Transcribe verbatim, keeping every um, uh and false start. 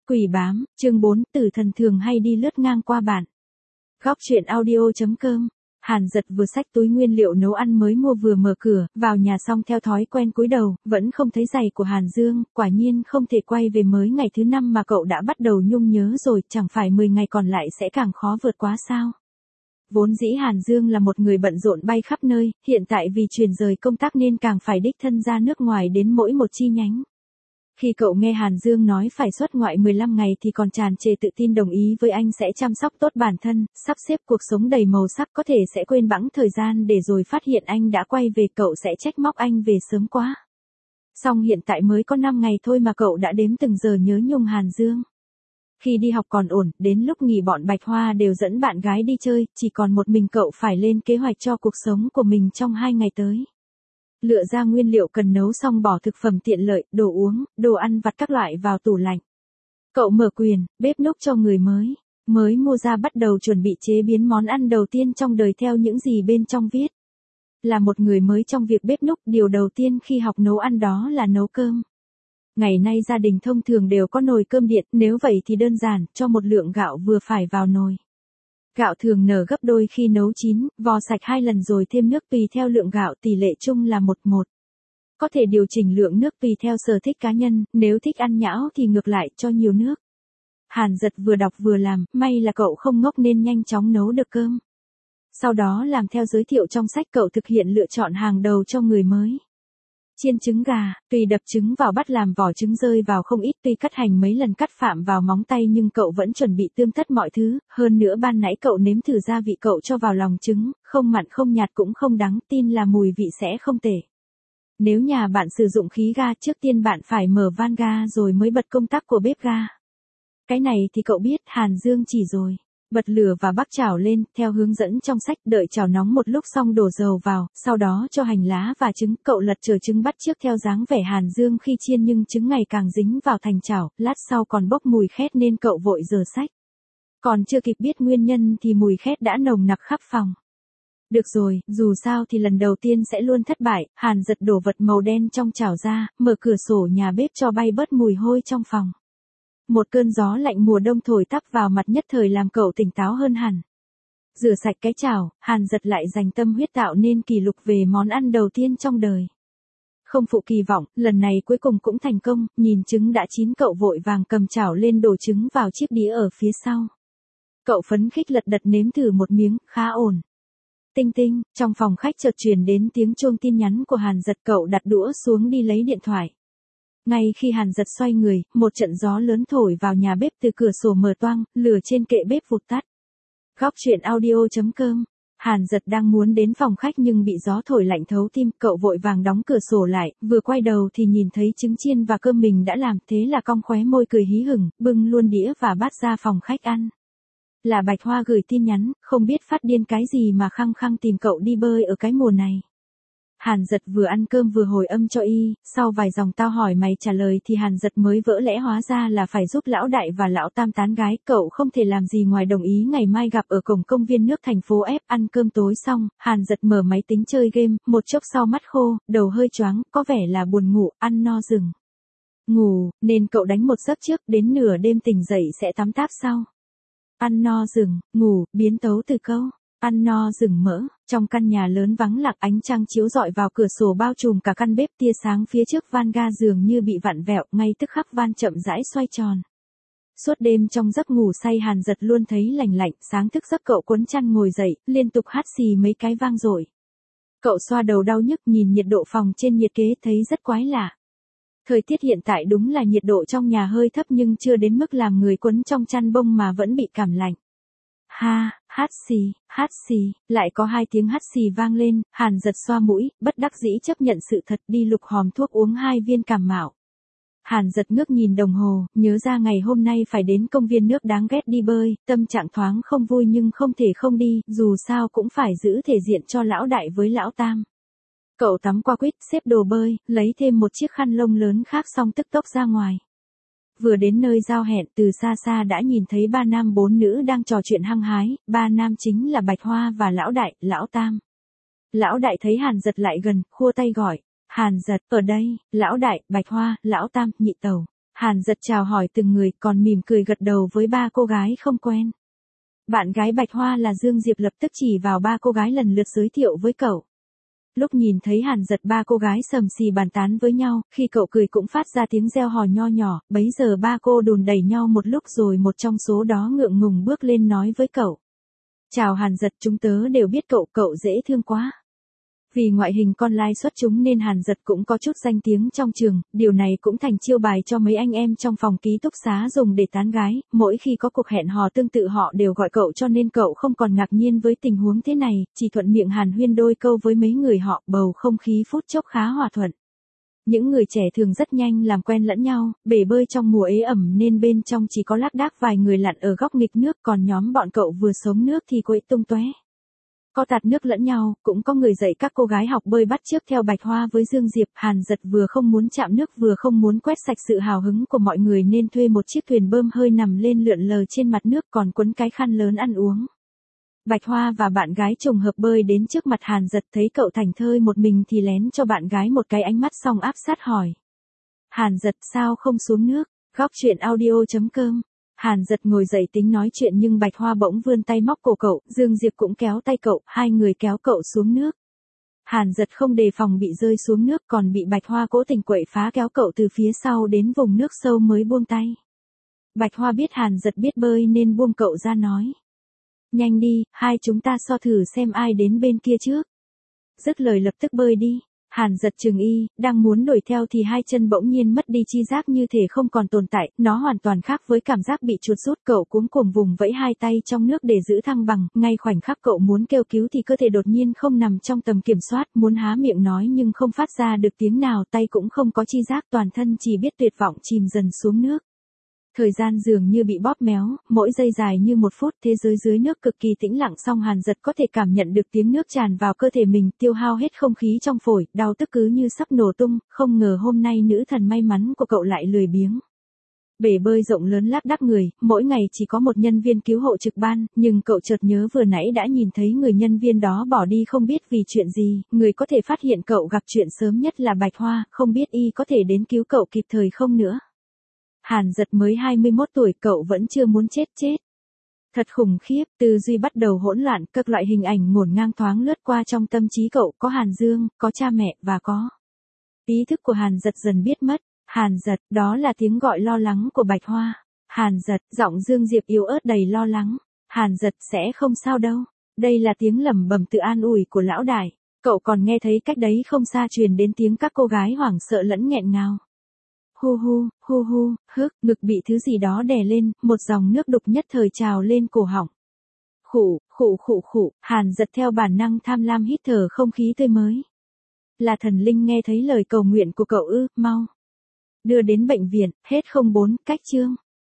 Quỷ bám, chương bốn, tử thần thường hay đi lướt ngang qua bạn. Góc truyện audio.com. Hàn Dật vừa xách túi nguyên liệu nấu ăn mới mua vừa mở cửa, vào nhà xong theo thói quen cúi đầu, vẫn không thấy giày của Hàn Dương, quả nhiên không thể quay về mới ngày thứ năm mà cậu đã bắt đầu nhung nhớ rồi, chẳng phải mười ngày còn lại sẽ càng khó vượt quá sao. Vốn dĩ Hàn Dương là một người bận rộn bay khắp nơi, hiện tại vì chuyển rời công tác nên càng phải đích thân ra nước ngoài đến mỗi một chi nhánh. Khi cậu nghe Hàn Dương nói phải xuất ngoại mười lăm ngày thì còn tràn trề tự tin đồng ý với anh sẽ chăm sóc tốt bản thân, sắp xếp cuộc sống đầy màu sắc, có thể sẽ quên bẵng thời gian để rồi phát hiện anh đã quay về, cậu sẽ trách móc anh về sớm quá. Song hiện tại mới có năm ngày thôi mà cậu đã đếm từng giờ nhớ nhung Hàn Dương. Khi đi học còn ổn, đến lúc nghỉ bọn Bạch Hoa đều dẫn bạn gái đi chơi, chỉ còn một mình cậu phải lên kế hoạch cho cuộc sống của mình trong hai ngày tới. Lựa ra nguyên liệu cần nấu xong bỏ thực phẩm tiện lợi, đồ uống, đồ ăn vặt các loại vào tủ lạnh. Cậu mở quyền, bếp núc cho người mới, mới mua ra bắt đầu chuẩn bị chế biến món ăn đầu tiên trong đời theo những gì bên trong viết. Là một người mới trong việc bếp núc, điều đầu tiên khi học nấu ăn đó là nấu cơm. Ngày nay gia đình thông thường đều có nồi cơm điện, nếu vậy thì đơn giản, cho một lượng gạo vừa phải vào nồi. Gạo thường nở gấp đôi khi nấu chín, vò sạch hai lần rồi thêm nước tùy theo lượng gạo, tỷ lệ chung là một một. Có thể điều chỉnh lượng nước tùy theo sở thích cá nhân, nếu thích ăn nhão thì ngược lại cho nhiều nước. Hàn Dật vừa đọc vừa làm, may là cậu không ngốc nên nhanh chóng nấu được cơm. Sau đó làm theo giới thiệu trong sách, cậu thực hiện lựa chọn hàng đầu cho người mới. Chiên trứng gà, tùy đập trứng vào bát làm vỏ trứng rơi vào không ít, tuy cắt hành mấy lần cắt phạm vào móng tay nhưng cậu vẫn chuẩn bị tươm tất mọi thứ, hơn nữa ban nãy cậu nếm thử gia vị cậu cho vào lòng trứng, không mặn không nhạt cũng không đắng, tin là mùi vị sẽ không tệ. Nếu nhà bạn sử dụng khí ga, trước tiên bạn phải mở van ga rồi mới bật công tắc của bếp ga. Cái này thì cậu biết, Hàn Dương chỉ rồi. Bật lửa và bắc chảo lên, theo hướng dẫn trong sách, đợi chảo nóng một lúc xong đổ dầu vào, sau đó cho hành lá và trứng, cậu lật chờ trứng bắt chước theo dáng vẻ Hàn Dương khi chiên nhưng trứng ngày càng dính vào thành chảo, lát sau còn bốc mùi khét nên cậu vội rửa sách. Còn chưa kịp biết nguyên nhân thì mùi khét đã nồng nặc khắp phòng. Được rồi, dù sao thì lần đầu tiên sẽ luôn thất bại, Hàn Dật đổ vật màu đen trong chảo ra, mở cửa sổ nhà bếp cho bay bớt mùi hôi trong phòng. Một cơn gió lạnh mùa đông thổi tắp vào mặt nhất thời làm cậu tỉnh táo hơn hẳn. Rửa sạch cái chảo, Hàn Dật lại dành tâm huyết tạo nên kỷ lục về món ăn đầu tiên trong đời. Không phụ kỳ vọng, lần này cuối cùng cũng thành công, nhìn trứng đã chín cậu vội vàng cầm chảo lên đổ trứng vào chiếc đĩa ở phía sau. Cậu phấn khích lật đật nếm thử một miếng, khá ổn. Tinh tinh, trong phòng khách chợt truyền đến tiếng chuông tin nhắn của Hàn Dật, cậu đặt đũa xuống đi lấy điện thoại. Ngay khi Hàn Dật xoay người, một trận gió lớn thổi vào nhà bếp từ cửa sổ mở toang, lửa trên kệ bếp vụt tắt. Góc truyện audio.com. Hàn Dật đang muốn đến phòng khách nhưng bị gió thổi lạnh thấu tim, cậu vội vàng đóng cửa sổ lại, vừa quay đầu thì nhìn thấy trứng chiên và cơm mình đã làm, thế là cong khóe môi cười hí hửng, bưng luôn đĩa và bát ra phòng khách ăn. Là Bạch Hoa gửi tin nhắn, không biết phát điên cái gì mà khăng khăng tìm cậu đi bơi ở cái mùa này. Hàn Dật vừa ăn cơm vừa hồi âm cho y, sau vài dòng tao hỏi mày trả lời thì Hàn Dật mới vỡ lẽ hóa ra là phải giúp lão đại và lão tam tán gái, cậu không thể làm gì ngoài đồng ý ngày mai gặp ở cổng công viên nước thành phố F. Ăn cơm tối xong, Hàn Dật mở máy tính chơi game, một chốc sau mắt khô, đầu hơi choáng, có vẻ là buồn ngủ, ăn no rừng. Ngủ, nên cậu đánh một giấc trước, đến nửa đêm tỉnh dậy sẽ tắm táp sau. Ăn no rừng, ngủ, biến tấu từ câu. Ăn no rừng mỡ, trong căn nhà lớn vắng lặng, ánh trăng chiếu rọi vào cửa sổ bao trùm cả căn bếp, tia sáng phía trước van ga dường như bị vặn vẹo, ngay tức khắc van chậm rãi xoay tròn. Suốt đêm trong giấc ngủ say Hàn Dật luôn thấy lành lạnh, sáng thức giấc cậu cuốn chăn ngồi dậy, liên tục hắt xì mấy cái vang dội. Cậu xoa đầu đau nhức nhìn nhiệt độ phòng trên nhiệt kế thấy rất quái lạ. Thời tiết hiện tại đúng là nhiệt độ trong nhà hơi thấp nhưng chưa đến mức làm người quấn trong chăn bông mà vẫn bị cảm lạnh. Ha, hát xì, hát xì, lại có hai tiếng hát xì vang lên, Hàn Dật xoa mũi, bất đắc dĩ chấp nhận sự thật, đi lục hòm thuốc uống hai viên cảm mạo. Hàn Dật ngước nhìn đồng hồ, nhớ ra ngày hôm nay phải đến công viên nước đáng ghét đi bơi, tâm trạng thoáng không vui nhưng không thể không đi, dù sao cũng phải giữ thể diện cho lão đại với lão tam. Cậu tắm qua quýt, xếp đồ bơi, lấy thêm một chiếc khăn lông lớn khác xong tức tốc ra ngoài. Vừa đến nơi giao hẹn, từ xa xa đã nhìn thấy ba nam bốn nữ đang trò chuyện hăng hái, ba nam chính là Bạch Hoa và lão đại, lão tam. Lão đại thấy Hàn Dật lại gần, khua tay gọi, Hàn Dật, ở đây, lão đại, Bạch Hoa, lão tam, nhị tẩu. Hàn Dật chào hỏi từng người còn mỉm cười gật đầu với ba cô gái không quen. Bạn gái Bạch Hoa là Dương Diệp lập tức chỉ vào ba cô gái lần lượt giới thiệu với cậu. Lúc nhìn thấy Hàn Dật ba cô gái sầm xì bàn tán với nhau, khi cậu cười cũng phát ra tiếng reo hò nho nhỏ, bấy giờ ba cô đùn đẩy nhau một lúc rồi một trong số đó ngượng ngùng bước lên nói với cậu. Chào Hàn Dật, chúng tớ đều biết cậu, cậu dễ thương quá. Vì ngoại hình con lai xuất chúng nên Hàn Dật cũng có chút danh tiếng trong trường, điều này cũng thành chiêu bài cho mấy anh em trong phòng ký túc xá dùng để tán gái, mỗi khi có cuộc hẹn hò tương tự họ đều gọi cậu cho nên cậu không còn ngạc nhiên với tình huống thế này, chỉ thuận miệng hàn huyên đôi câu với mấy người họ, bầu không khí phút chốc khá hòa thuận. Những người trẻ thường rất nhanh làm quen lẫn nhau, bể bơi trong mùa ế ẩm nên bên trong chỉ có lác đác vài người lặn ở góc nghịch nước, còn nhóm bọn cậu vừa sống nước thì quậy tung tóe. Có tạt nước lẫn nhau, cũng có người dạy các cô gái học bơi bắt chước theo Bạch Hoa với Dương Diệp. Hàn Dật vừa không muốn chạm nước vừa không muốn quét sạch sự hào hứng của mọi người nên thuê một chiếc thuyền bơm hơi nằm lên lượn lờ trên mặt nước còn quấn cái khăn lớn ăn uống. Bạch Hoa và bạn gái trùng hợp bơi đến trước mặt Hàn Dật, thấy cậu thảnh thơi một mình thì lén cho bạn gái một cái ánh mắt xong áp sát hỏi. Hàn Dật sao không xuống nước? Góc truyện audio chấm com. Hàn Dật ngồi dậy tính nói chuyện nhưng Bạch Hoa bỗng vươn tay móc cổ cậu, Dương Diệp cũng kéo tay cậu, hai người kéo cậu xuống nước. Hàn Dật không đề phòng bị rơi xuống nước còn bị Bạch Hoa cố tình quậy phá kéo cậu từ phía sau đến vùng nước sâu mới buông tay. Bạch Hoa biết Hàn Dật biết bơi nên buông cậu ra nói. Nhanh đi, hai chúng ta so thử xem ai đến bên kia trước. Dứt lời lập tức bơi đi. Hàn Dật chừng y, đang muốn đuổi theo thì hai chân bỗng nhiên mất đi chi giác như thể không còn tồn tại, nó hoàn toàn khác với cảm giác bị chuột rút. Cậu cuống cuồng vùng vẫy hai tay trong nước để giữ thăng bằng, ngay khoảnh khắc cậu muốn kêu cứu thì cơ thể đột nhiên không nằm trong tầm kiểm soát, muốn há miệng nói nhưng không phát ra được tiếng nào, tay cũng không có chi giác, toàn thân chỉ biết tuyệt vọng chìm dần xuống nước. Thời gian dường như bị bóp méo, mỗi giây dài như một phút, thế giới dưới nước cực kỳ tĩnh lặng song Hàn Dật có thể cảm nhận được tiếng nước tràn vào cơ thể mình, tiêu hao hết không khí trong phổi, đau tức cứ như sắp nổ tung, không ngờ hôm nay nữ thần may mắn của cậu lại lười biếng. Bể bơi rộng lớn lác đác người, mỗi ngày chỉ có một nhân viên cứu hộ trực ban, nhưng cậu chợt nhớ vừa nãy đã nhìn thấy người nhân viên đó bỏ đi không biết vì chuyện gì, người có thể phát hiện cậu gặp chuyện sớm nhất là Bạch Hoa, không biết y có thể đến cứu cậu kịp thời không nữa. Hàn Dật mới hai mươi mốt tuổi, cậu vẫn chưa muốn chết chết. Thật khủng khiếp, tư duy bắt đầu hỗn loạn, các loại hình ảnh ngổn ngang thoáng lướt qua trong tâm trí cậu, có Hàn Dương, có cha mẹ, và có. Ý thức của Hàn Dật dần biết mất. Hàn Dật, đó là tiếng gọi lo lắng của Bạch Hoa. Hàn Dật, giọng Dương Diệp yếu ớt đầy lo lắng. Hàn Dật, sẽ không sao đâu. Đây là tiếng lẩm bẩm tự an ủi của lão đại. Cậu còn nghe thấy cách đấy không xa truyền đến tiếng các cô gái hoảng sợ lẫn nghẹn ngào. Hu hu, hu hu, hức, ngực bị thứ gì đó đè lên, một dòng nước đục nhất thời trào lên cổ họng. Khụ, khụ khụ khụ, Hàn Dật theo bản năng tham lam hít thở không khí tươi mới. Là thần linh nghe thấy lời cầu nguyện của cậu ư, mau. Đưa đến bệnh viện, hết không bốn, cách chương.